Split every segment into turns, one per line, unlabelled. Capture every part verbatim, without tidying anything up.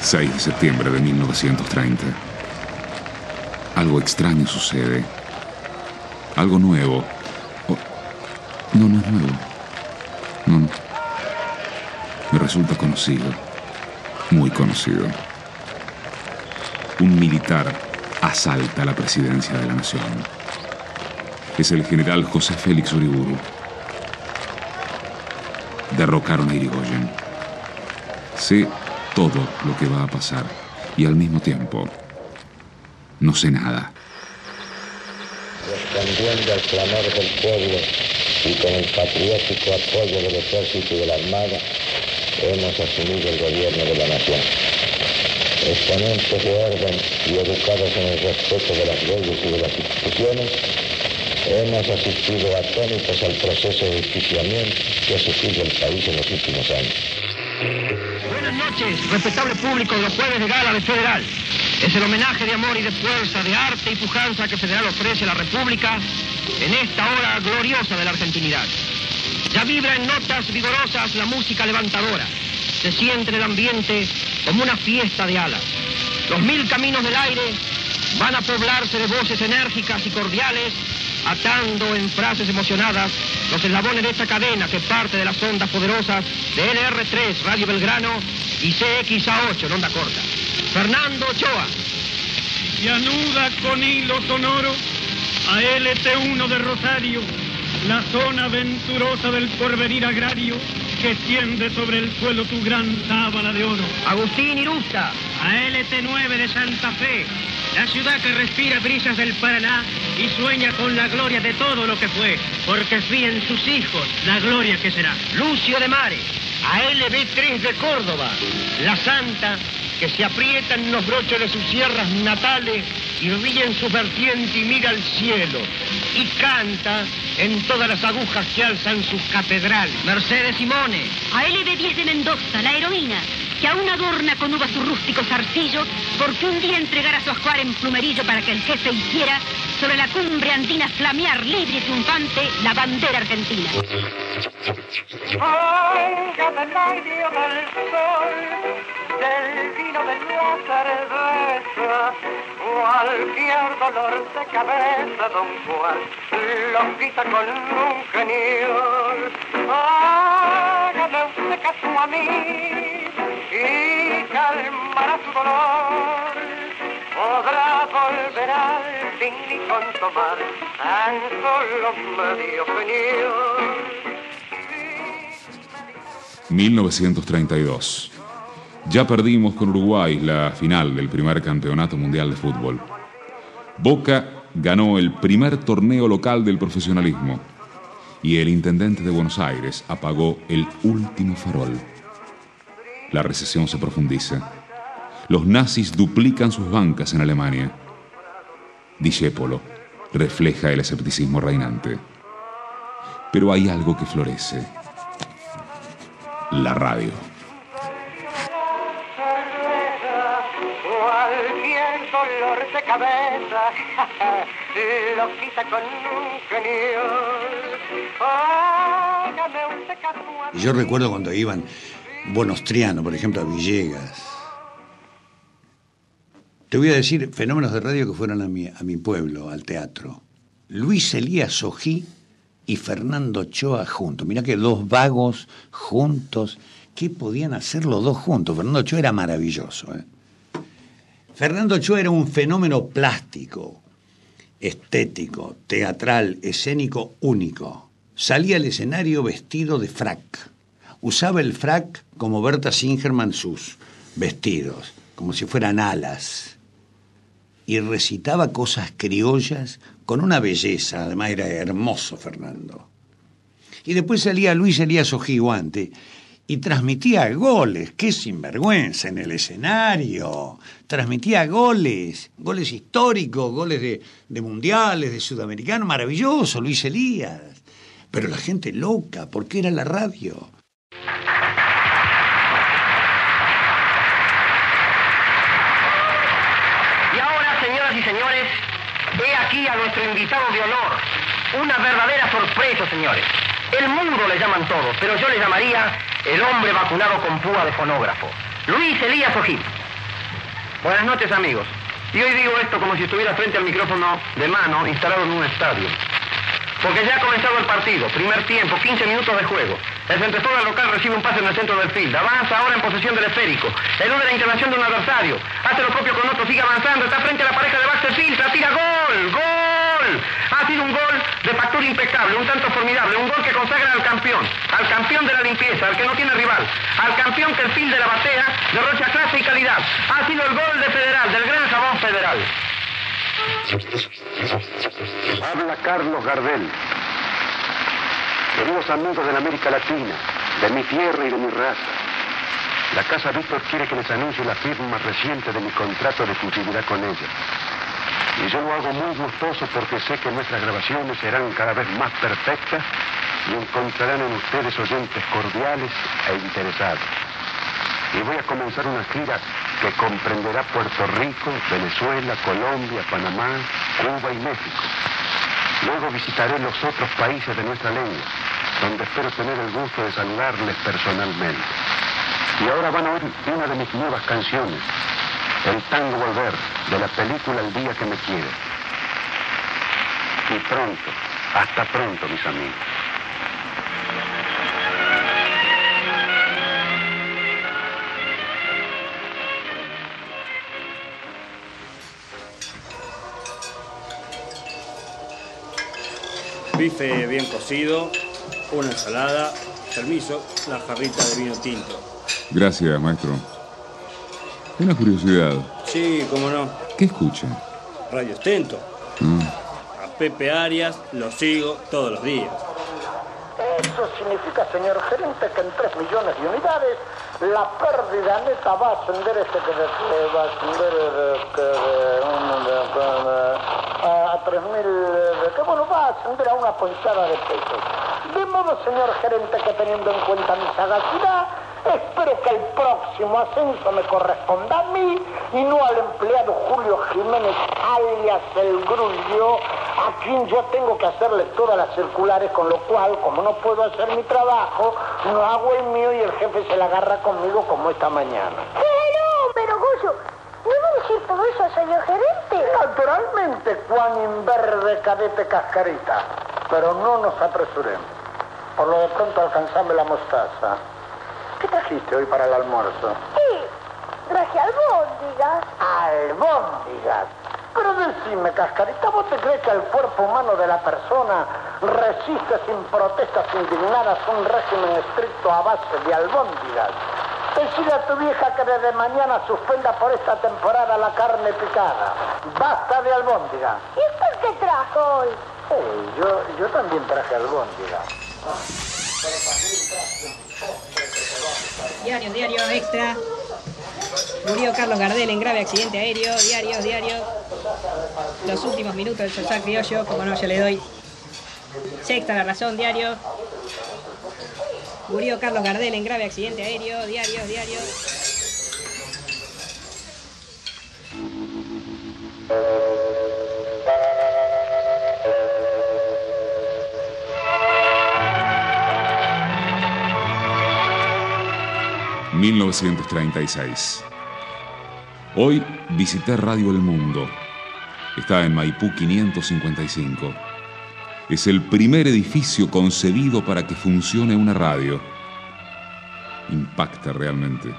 seis de septiembre de mil novecientos treinta. Algo extraño sucede. Algo nuevo. Oh, no, no es nuevo. No, no. Me resulta conocido. Muy conocido. Un militar asalta la presidencia de la nación. Es el general José Félix Uriburu. Derrocaron a Irigoyen. Sé todo lo que va a pasar y al mismo tiempo no sé nada.
Respondiendo al clamor del pueblo y con el patriótico apoyo del ejército y de la armada, hemos asumido el gobierno de la nación. Exponentes de orden y educados en el respeto de las leyes y de las instituciones, hemos asistido atónitos al proceso de justiciamiento que ha sufrido el país en los últimos años.
Buenas noches, respetable público de los jueves de gala de Federal. Es el homenaje de amor y de fuerza, de arte y pujanza que Federal ofrece a la República en esta hora gloriosa de la argentinidad. Ya vibra en notas vigorosas la música levantadora. Se siente en el ambiente como una fiesta de alas. Los mil caminos del aire van a poblarse de voces enérgicas y cordiales, atando en frases emocionadas los eslabones de esta cadena que parte de las ondas poderosas de L R tres, Radio Belgrano, y C X A ocho, en onda corta. Fernando Ochoa.
Y anuda con hilo sonoro a L T uno de Rosario, la zona venturosa del porvenir agrario que tiende sobre el suelo tu gran sábana de oro.
Agustín Irusta.
A L T nueve de Santa Fe, la ciudad que respira brisas del Paraná y sueña con la gloria de todo lo que fue, porque fía en sus hijos la gloria que será.
Lucio de Mare. A L B tres de Córdoba, la santa que se aprieta en los broches de sus sierras natales y ríe en su vertiente y mira al cielo y canta en todas las agujas que alzan su catedral. Mercedes Simone.
A L B diez de Mendoza, la heroína, que aún adorna con uvas su rústico zarcillo, porque un día entregara su ajuar en plumerillo para que el jefe hiciera sobre la cumbre andina flamear libre y triunfante la bandera argentina.
Salga del aire del sol, del vino de la cerveza, cualquier dolor de cabeza, don Juan, lo quita con un genio. Hágame usted caso a mí y calmará su dolor. Podrá volver al fin y con tomar tan solo medio genio.
mil novecientos treinta y dos. Ya perdimos con Uruguay la final del primer campeonato mundial de fútbol. Boca ganó el primer torneo local del profesionalismo y el intendente de Buenos Aires apagó el último farol. La recesión se profundiza. Los nazis duplican sus bancas en Alemania. Discépolo refleja el escepticismo reinante. Pero hay algo que florece. La radio.
Cualquier dolor de cabeza lo quita con un genio. Hágame usted caso a mí.
Yo recuerdo cuando iban Bonostriano, por ejemplo, a Villegas. Te voy a decir fenómenos de radio que fueron a mi, a mi pueblo, al teatro. Luis Elías Ojí y Fernando Ochoa juntos. Mirá que dos vagos juntos. ¿Qué podían hacer los dos juntos? Fernando Ochoa era maravilloso, ¿eh? Fernando Ochoa era un fenómeno plástico, estético, teatral, escénico único. Salía al escenario vestido de frac. Usaba el frac como Berta Singerman sus vestidos, como si fueran alas. Y recitaba cosas criollas con una belleza, además era hermoso Fernando. Y después salía Luis Elías Ojiguante y transmitía goles, qué sinvergüenza en el escenario. Transmitía goles, goles históricos, goles de, de mundiales, de sudamericanos, maravilloso Luis Elías. Pero la gente loca, porque era la radio.
Y señores, he aquí a nuestro invitado de honor. Una verdadera sorpresa, señores. El mundo le llaman todos, pero yo le llamaría el hombre vacunado con púa de fonógrafo. Luis Elías Ojí. Buenas noches, amigos. Y hoy digo esto como si estuviera frente al micrófono de mano instalado en un estadio. Porque ya ha comenzado el partido. Primer tiempo, quince minutos de juego. El centrofondo local recibe un pase en el centro del field. Avanza ahora en posesión del esférico. Elude la intervención de un adversario. Hace lo propio con otro, sigue avanzando. Está frente a la pareja de Baxter Filtra. Tira gol. ¡Gol! Ha sido un gol de factura impecable, un tanto formidable. Un gol que consagra al campeón. Al campeón de la limpieza, al que no tiene rival. Al campeón que el field de la batea derrocha clase y calidad. Ha sido el gol de Federal, del gran jabón Federal.
Habla Carlos Gardel. Queridos amigos de la América Latina, de mi tierra y de mi raza, la Casa Víctor quiere que les anuncie la firma reciente de mi contrato de exclusividad con ella. Y yo lo hago muy gustoso porque sé que nuestras grabaciones serán cada vez más perfectas y encontrarán en ustedes oyentes cordiales e interesados. Y voy a comenzar una gira que comprenderá Puerto Rico, Venezuela, Colombia, Panamá, Cuba y México. Luego visitaré los otros países de nuestra lengua, donde espero tener el gusto de saludarles personalmente. Y ahora van a oír una de mis nuevas canciones, El Tango Volver, de la película El Día que me quiere. Y pronto, hasta pronto, mis amigos.
Bife bien cocido, una ensalada, permiso, la jarrita de vino tinto.
Gracias, maestro. Una curiosidad.
Sí, cómo no.
¿Qué escucha?
Radio Stento.
Mm.
A Pepe Arias lo sigo todos los días.
Eso significa, señor gerente, que en tres millones de unidades la pérdida neta va a ascender este que de, va a ascender de, que de, un, de, de, a tres mil, que bueno, va a ascender a una poncada de pesos. De modo, señor gerente, que teniendo en cuenta mi sagacidad, espero que el próximo ascenso me corresponda a mí y no al empleado Julio Jiménez, alias el Grullo, a quien yo tengo que hacerle todas las circulares, con lo cual, como no puedo hacer mi trabajo, no hago el mío y el jefe se la agarra conmigo como esta mañana.
Pero, pero, Goyo, ¿no va a decir todo eso al señor gerente?
Naturalmente, Juan Inverde Cadete Cascarita, pero no nos apresuremos. Por lo de pronto alcanzame la mostaza. ¿Qué trajiste hoy para el almuerzo?
Sí, traje albóndigas.
Albóndigas. Pero decime, Cascarita, ¿vos te crees que el cuerpo humano de la persona resiste sin protestas indignadas un régimen estricto a base de albóndigas? Decide a tu vieja que desde mañana suspenda por esta temporada la carne picada. Basta de albóndigas.
¿Y usted qué trajo hoy?
Eh, yo, yo también traje albóndigas.
Diario, diario, extra. Murió Carlos Gardel en grave accidente aéreo. Diario, diario. Los últimos minutos del Solsal criollo, como no, yo le doy. Sexta La Razón, diario. Murió Carlos Gardel en grave accidente aéreo. Diario, diario.
mil novecientos treinta y seis. Hoy visité Radio El Mundo. Está en Maipú quinientos cincuenta y cinco. Es el primer edificio concebido para que funcione una radio. Impacta realmente.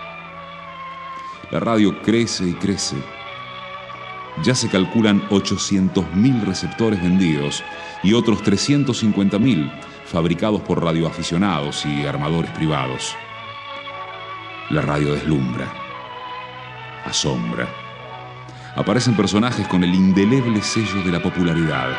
La radio crece y crece. Ya se calculan ochocientos mil receptores vendidos y otros trescientos cincuenta mil fabricados por radioaficionados y armadores privados. La radio deslumbra, asombra. Aparecen personajes con el indeleble sello de la popularidad.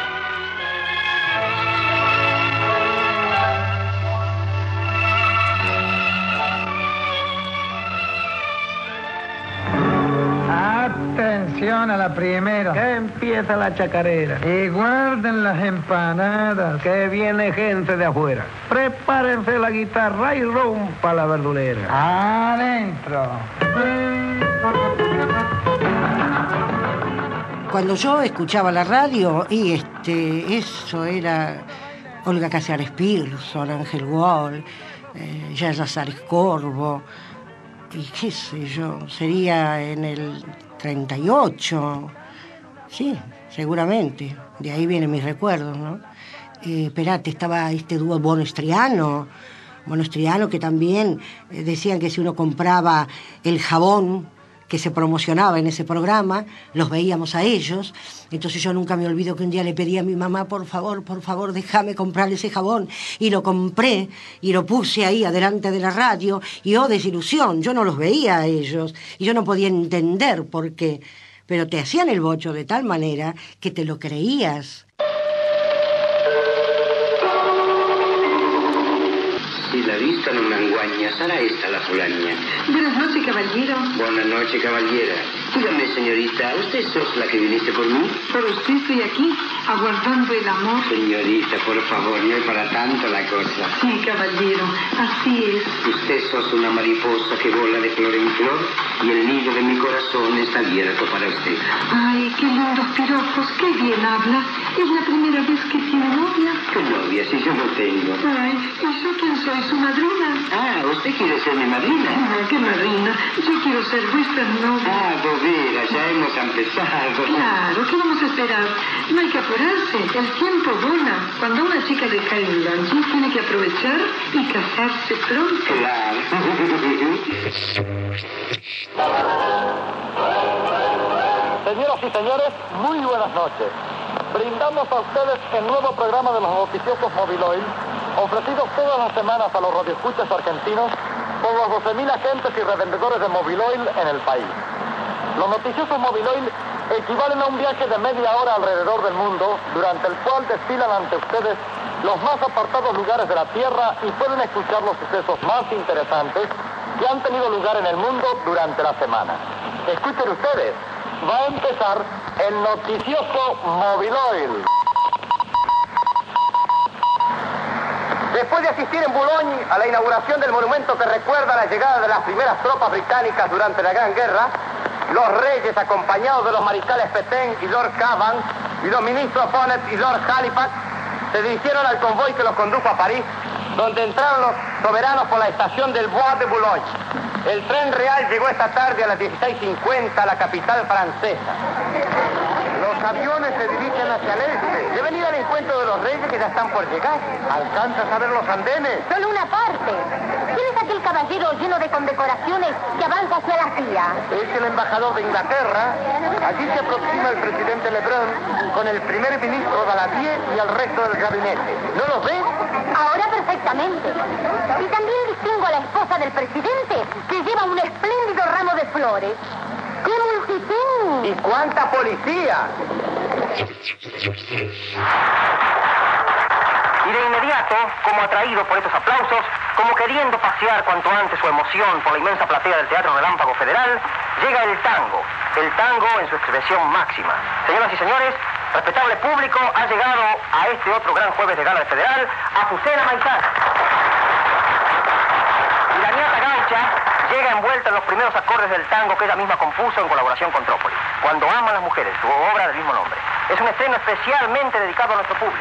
Atención a la primera.
Que empieza la chacarera.
Y guarden las empanadas.
Que viene gente de afuera. Prepárense la guitarra y rompa la verdulera.
Adentro.
Cuando yo escuchaba la radio, y este, eso era Olga Casares Pearson, Ángel Wall, eh, Yaya Sárez Corvo, y qué sé yo, sería en el treinta y ocho, sí, seguramente, de ahí vienen mis recuerdos, ¿no? Eh, esperate, estaba este dúo Bono Striano, Bono Striano que también eh, decían que si uno compraba el jabón que se promocionaba en ese programa, los veíamos a ellos. Entonces yo nunca me olvido que un día le pedí a mi mamá, por favor, por favor, déjame comprar ese jabón. Y lo compré y lo puse ahí adelante de la radio. Y oh, desilusión, yo no los veía a ellos. Y yo no podía entender por qué. Pero te hacían el bocho de tal manera que te lo creías.
Si la vista no me engaña, será esta la fulaña.
Buenas noches, caballero.
Buenas noches, caballera. Dígame, señorita, ¿usted sos la que viniste por mí?
Por usted estoy aquí, aguardando el amor.
Señorita, por favor, no es para tanto la cosa.
Sí, caballero, así es.
Usted sos una mariposa que vola de flor en flor y el nido de mi corazón está abierto para usted.
Ay, qué lindos piropos, qué bien habla. ¿Es la primera vez que tiene novia?
¿Qué novia? Si yo no tengo.
Ay, ¿y yo quién soy? ¿Su madrina?
Ah, ¿usted quiere ser mi madrina?
No, ¿qué madrina? Yo quiero ser vuestra novia.
Ah, bobera, ya hemos empezado.
Claro, ¿qué vamos a esperar? No hay que apurarse, el tiempo vola. Cuando una chica le cae un lanche, tiene que aprovechar y casarse pronto.
Claro.
Señoras y señores, muy buenas noches. Brindamos a ustedes el nuevo programa de los noticiosos Mobiloil, ofrecidos todas las semanas a los radioescuchas argentinos por los doce mil agentes y revendedores de Mobiloil en el país. Los noticiosos Mobiloil equivalen a un viaje de media hora alrededor del mundo, durante el cual desfilan ante ustedes los más apartados lugares de la Tierra y pueden escuchar los sucesos más interesantes que han tenido lugar en el mundo durante la semana. Escuchen ustedes, va a empezar el noticioso Mobiloil. Después de asistir en Boulogne a la inauguración del monumento que recuerda la llegada de las primeras tropas británicas durante la Gran Guerra, los reyes, acompañados de los mariscales Pétain y Lord Cavan, y los ministros Bonnet y Lord Halifax, se dirigieron al convoy que los condujo a París, donde entraron los soberanos por la estación del Bois de Boulogne. El tren real llegó esta tarde a las dieciséis cincuenta a la capital francesa. Los aviones se dirigen hacia el este. Deben ir al encuentro de los reyes que ya están por llegar. ¿Alcanzas a ver los andenes?
Solo una parte. ¿Quién es aquel caballero lleno de condecoraciones que avanza hacia la silla?
Es el embajador de Inglaterra. Allí se aproxima el presidente Lebrun con el primer ministro Daladier y el resto del gabinete. ¿No los ves?
Ahora perfectamente. Y también distingo a la esposa del presidente, que lleva un espléndido ramo de flores. ¡Qué multitud!
¿Y cuánta policía?
Y de inmediato, como atraído por estos aplausos, como queriendo pasear cuanto antes su emoción por la inmensa platea del Teatro Relámpago Federal, llega el tango, el tango en su expresión máxima. Señoras y señores, respetable público, ha llegado a este otro gran jueves de gala del Federal, Azucena Maizar. Y la nieta gaucha llega envuelta en los primeros acordes del tango que ella misma compuso en colaboración con Trópoli, Cuando aman las mujeres, su obra del mismo nombre. Es un estreno especialmente dedicado a nuestro público.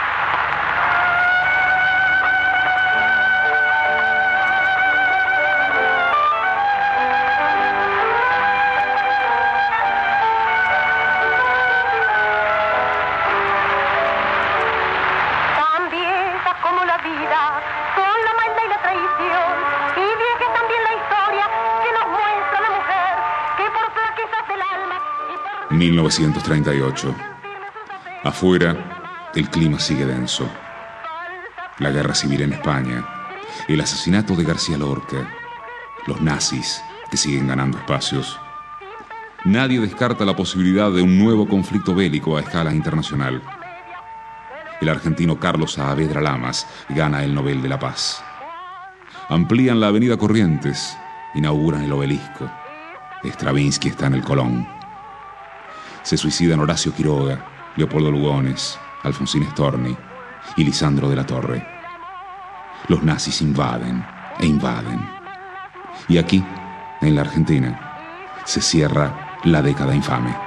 mil novecientos treinta y ocho. Afuera, el clima sigue denso. La guerra civil en España, el asesinato de García Lorca, los nazis que siguen ganando espacios. Nadie descarta la posibilidad de un nuevo conflicto bélico a escala internacional. El argentino Carlos Saavedra Lamas gana el Nobel de la Paz. Amplían la avenida Corrientes, inauguran el obelisco. Stravinsky está en el Colón. Se suicidan Horacio Quiroga, Leopoldo Lugones, Alfonsín Storni y Lisandro de la Torre. Los nazis invaden e invaden. Y aquí, en la Argentina, se cierra la década infame.